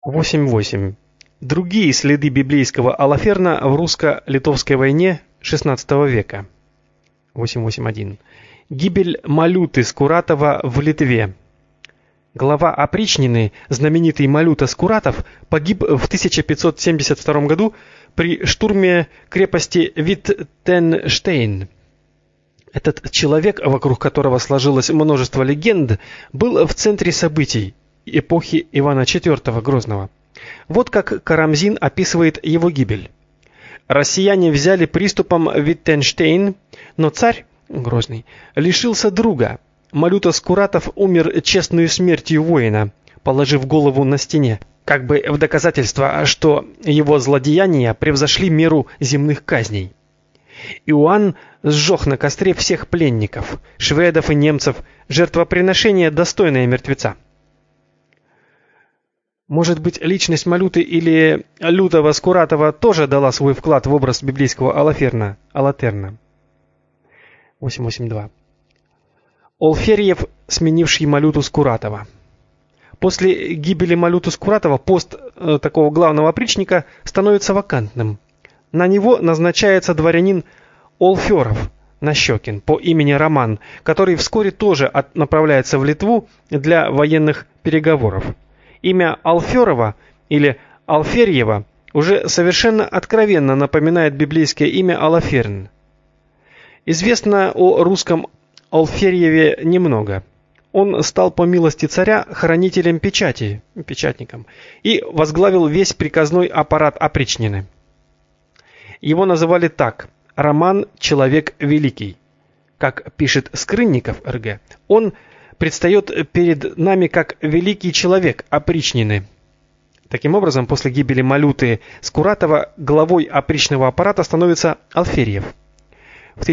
8.8. Другие следы библейского Алаферна в русско-литовской войне XVI века. 8.8.1. Гибель Малюты Скуратова в Литве. Глава опричнины, знаменитый Малюта Скуратов, погиб в 1572 году при штурме крепости Виттенштейн. Этот человек, вокруг которого сложилось множество легенд, был в центре событий эпохи Ивана IV Грозного. Вот как Карамзин описывает его гибель. Россияне взяли приступом Виттенштейн, но царь Грозный лишился друга. Малюта Скуратов умер честной смертью воина, положив голову на стене, как бы в доказательство, что его злодеяния превзошли меру земных казней. Иоанн сжег на костре всех пленников, шведов и немцев, жертвоприношение достойное мертвеца. Может быть, личность Малюты или Лютого Скуратова тоже дала свой вклад в образ библейского Алаферна, Алатерна. 8.8.2. Олферьев, сменивший Малюту Скуратова. После гибели Малюты Скуратова пост такого главного опричника становится вакантным. На него назначается дворянин Олферов Нащекин по имени Роман, который вскоре тоже направляется в Литву для военных переговоров. Имя Алферова или Алферьева уже совершенно откровенно напоминает библейское имя Алаферн. Известно о русском Алферьеве немного. Он стал по милости царя хранителем печати, печатником, и возглавил весь приказной аппарат опричнины. Его называли так: Роман человек великий. Как пишет Скрынников РГ, он предстает перед нами как великий человек опричнины. Таким образом, после гибели Малюты Скуратова главой опричного аппарата становится Алферьев. В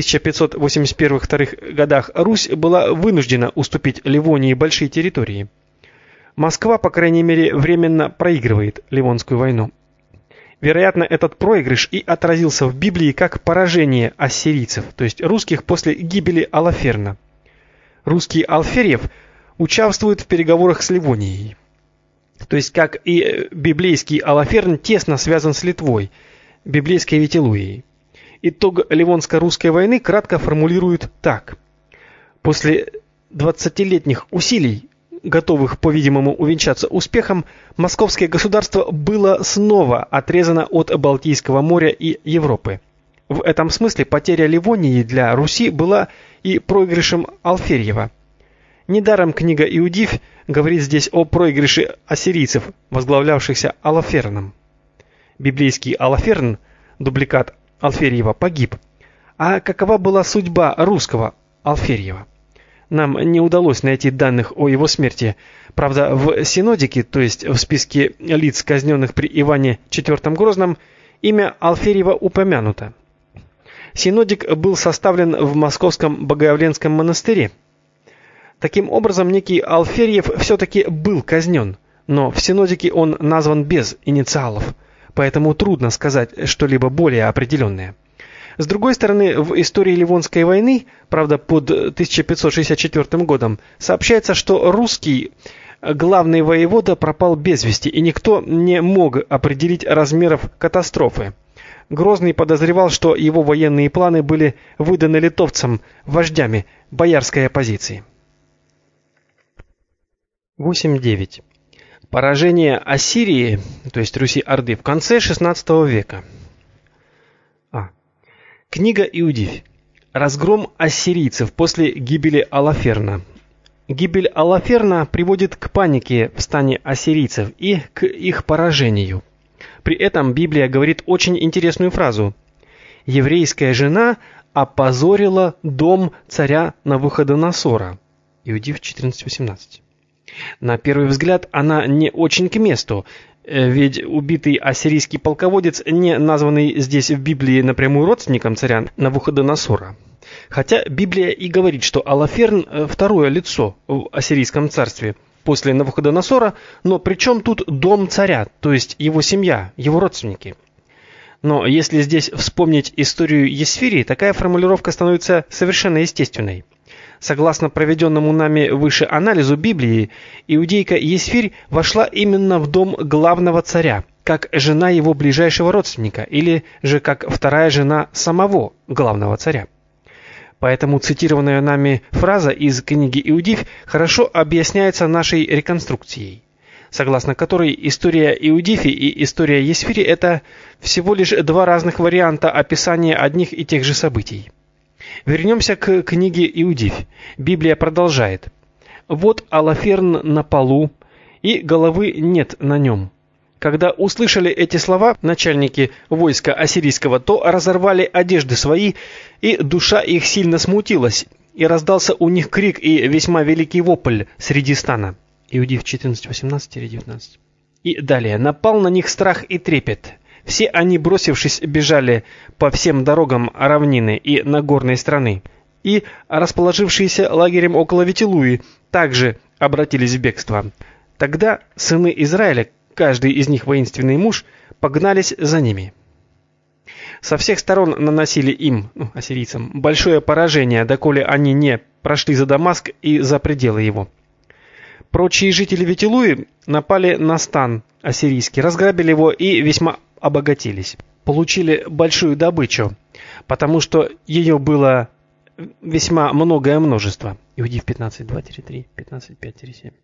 1581-2 годах Русь была вынуждена уступить Ливонии большие территории. Москва, по крайней мере, временно проигрывает Ливонскую войну. Вероятно, этот проигрыш и отразился в Библии как поражение ассирийцев, то есть русских, после гибели Алаферна. Русский Алферьев участвует в переговорах с Ливонией. То есть, как и библейский Алаферн, тесно связан с Литвой, библейской Вителуей. Итог Ливонско-русской войны кратко формулируют так: после 20-летних усилий, готовых, по-видимому, увенчаться успехом, московское государство было снова отрезано от Балтийского моря и Европы. В этом смысле потеря Ливонии для Руси была и проигрышем Алферьева. Недаром книга Иудифь говорит здесь о проигрыше ассирийцев, возглавлявшихся Алаферном. Библейский Алаферн, дубликат Алферьева, погиб. А какова была судьба русского Алферьева? Нам не удалось найти данных о его смерти. Правда, в синодике, то есть в списке лиц, казненных при Иване IV Грозном, имя Алферьева упомянуто. Синодик был составлен в Московском Богоявленском монастыре. Таким образом, некий Алферьев все-таки был казнен, но в синодике он назван без инициалов, поэтому трудно сказать что-либо более определенное. С другой стороны, в истории Ливонской войны, правда под 1564 годом, сообщается, что русский главный воевода пропал без вести, и никто не мог определить размеров катастрофы. Грозный подозревал, что его военные планы были выданы литовцам, вождями боярской оппозиции. 8.9. Поражение Ассирии, то есть Руси-Орды, в конце XVI века. Книга Иудифь. Разгром ассирийцев после гибели Алаферна. Гибель Алаферна приводит к панике в стане ассирийцев и к их поражению. При этом Библия говорит очень интересную фразу: «Еврейская жена опозорила дом царя Навуходоносора». Иудифь 14:18. На первый взгляд она не очень к месту, ведь убитый ассирийский полководец не названный здесь в Библии напрямую родственником царя Навуходоносора. Хотя Библия и говорит, что Алаферн второе лицо в ассирийском царстве после Навуходоносора, но при чем тут дом царя, то есть его семья, его родственники? Но если здесь вспомнить историю Есфирии, такая формулировка становится совершенно естественной. Согласно проведенному нами выше анализу Библии, иудейка Есфирь вошла именно в дом главного царя, как жена его ближайшего родственника, или же как вторая жена самого главного царя. Поэтому цитированная нами фраза из книги Иудифь хорошо объясняется нашей реконструкцией, согласно которой история Иудифи и история Есфири – это всего лишь два разных варианта описания одних и тех же событий. Вернемся к книге Иудифь. Библия продолжает. «Вот Алаферн на полу, и головы нет на нем». Когда услышали эти слова начальники войска ассирийского, то разорвали одежды свои, и душа их сильно смутилась, и раздался у них крик и весьма великий вопль среди стана. Иудифь 14:18-19. И далее. «Напал на них страх и трепет. Все они, бросившись, бежали по всем дорогам равнины и нагорной страны, и расположившиеся лагерем около Ветилуи также обратились в бегство. Тогда сыны Израиля, каждый из них воинственный муж, погнались за ними. Со всех сторон наносили им, ассирийцам, большое поражение, доколе они не прошли за Дамаск и за пределы его. Прочие жители Ветилуи напали на стан ассирийский, разграбили его и весьма обогатились. Получили большую добычу, потому что ее было весьма многое множество. Иудифь 15:2-3, 15:5-7.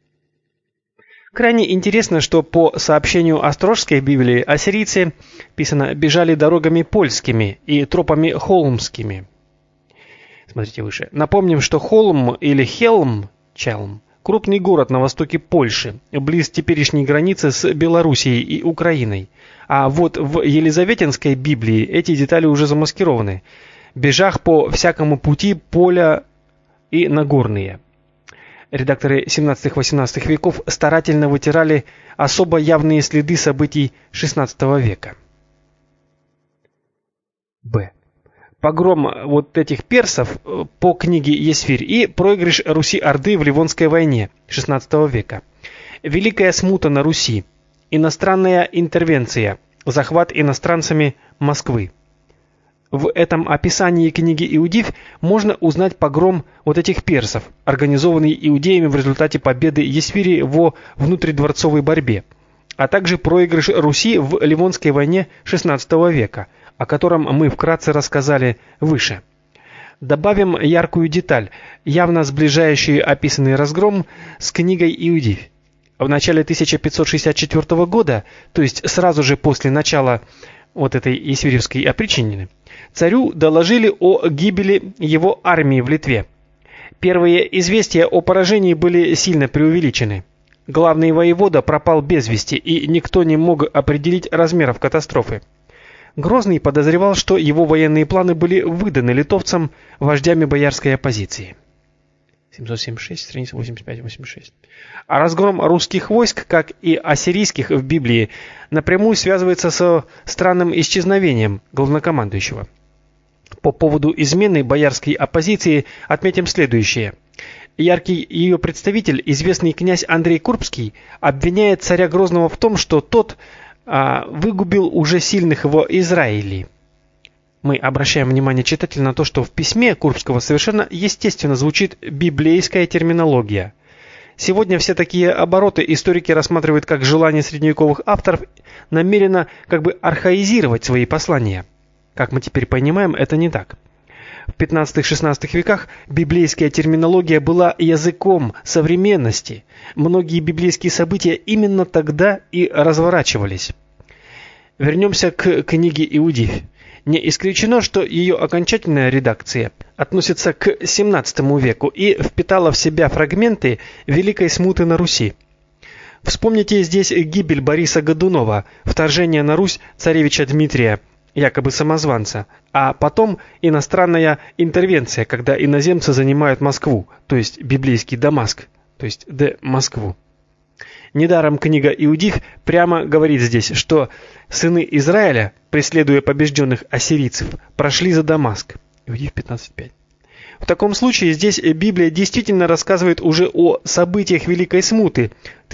Крайне интересно, что по сообщению Острожской Библии ассирийцы, писано, бежали дорогами польскими и тропами холмскими. Смотрите выше. Напомним, что Холм или Челм крупный город на востоке Польши, близ теперешней границы с Белоруссией и Украиной. А вот в Елизаветинской Библии эти детали уже замаскированы. Бежах по всякому пути поля и нагорные. Редакторы 17-18 веков старательно вытирали особо явные следы событий XVI века. Б. Погром вот этих персов по книге Есфирь и проигрыш Руси-Орды в Ливонской войне XVI века. Великая смута на Руси. Иностранная интервенция. Захват иностранцами Москвы. В этом описании книги Иудифь можно узнать погром вот этих персов, организованный иудеями в результате победы Есфири во внутридворцовой борьбе, а также проигрыш Руси в Ливонской войне XVI века, о котором мы вкратце рассказали выше. Добавим яркую деталь, явно сближающую описанный разгром с книгой Иудифь. В начале 1564 года, то есть сразу же после начала вот этой есфиревской опричнины, царю доложили о гибели его армии в Литве. Первые известия о поражении были сильно преувеличены. Главный воевода пропал без вести, и никто не мог определить размеров катастрофы. Грозный подозревал, что его военные планы были выданы литовцам вождями боярской оппозиции. 776, страница 85-86. А разгром русских войск, как и ассирийских в Библии, напрямую связывается со странным исчезновением главнокомандующего. По поводу измены боярской оппозиции отметим следующее. Яркий ее представитель, известный князь Андрей Курбский, обвиняет царя Грозного в том, что тот выгубил уже сильных в Израиле. Мы обращаем внимание читателя на то, что в письме Курбского совершенно естественно звучит библейская терминология. Сегодня все такие обороты историки рассматривают как желание средневековых авторов намеренно как бы архаизировать свои послания. Как мы теперь понимаем, это не так. В 15-16 веках библейская терминология была языком современности. Многие библейские события именно тогда и разворачивались. Вернемся к книге Иудифь. Не исключено, что ее окончательная редакция относится к XVII веку и впитала в себя фрагменты Великой смуты на Руси. Вспомните здесь гибель Бориса Годунова, вторжение на Русь царевича Дмитрия, якобы самозванца, а потом иностранная интервенция, когда иноземцы занимают Москву, то есть библейский Дамаск, то есть Москву. Недаром книга Иудифь прямо говорит здесь, что сыны Израиля, преследуя побежденных ассирийцев, прошли за Дамаск. Иудифь 15:5. В таком случае здесь Библия действительно рассказывает уже о событиях Великой смуты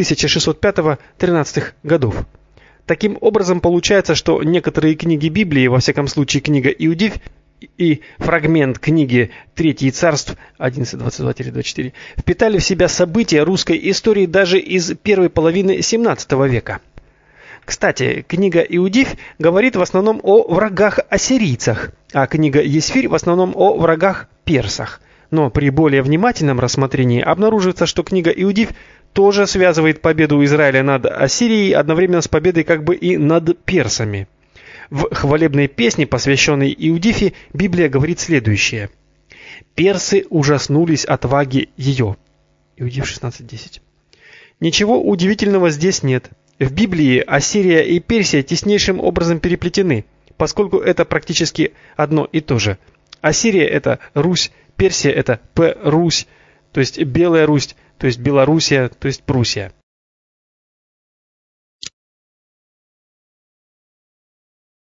1605-13 годов. Таким образом, получается, что некоторые книги Библии, во всяком случае книга Иудифь, и фрагмент книги «Третье царств» 11:22-24 впитали в себя события русской истории даже из первой половины XVII века. Кстати, книга Иудифь говорит в основном о врагах-ассирийцах, а книга Есфирь в основном о врагах-персах. Но при более внимательном рассмотрении обнаруживается, что книга Иудифь тоже связывает победу Израиля над Ассирией одновременно с победой как бы и над персами. В хвалебной песне, посвященной Иудифе, Библия говорит следующее: «Персы ужаснулись отваги ее». Иудиф 16:10. Ничего удивительного здесь нет. В Библии Ассирия и Персия теснейшим образом переплетены, поскольку это практически одно и то же. Ассирия – это Русь, Персия – это Русь, то есть Белая Русь, то есть Белоруссия, то есть Пруссия.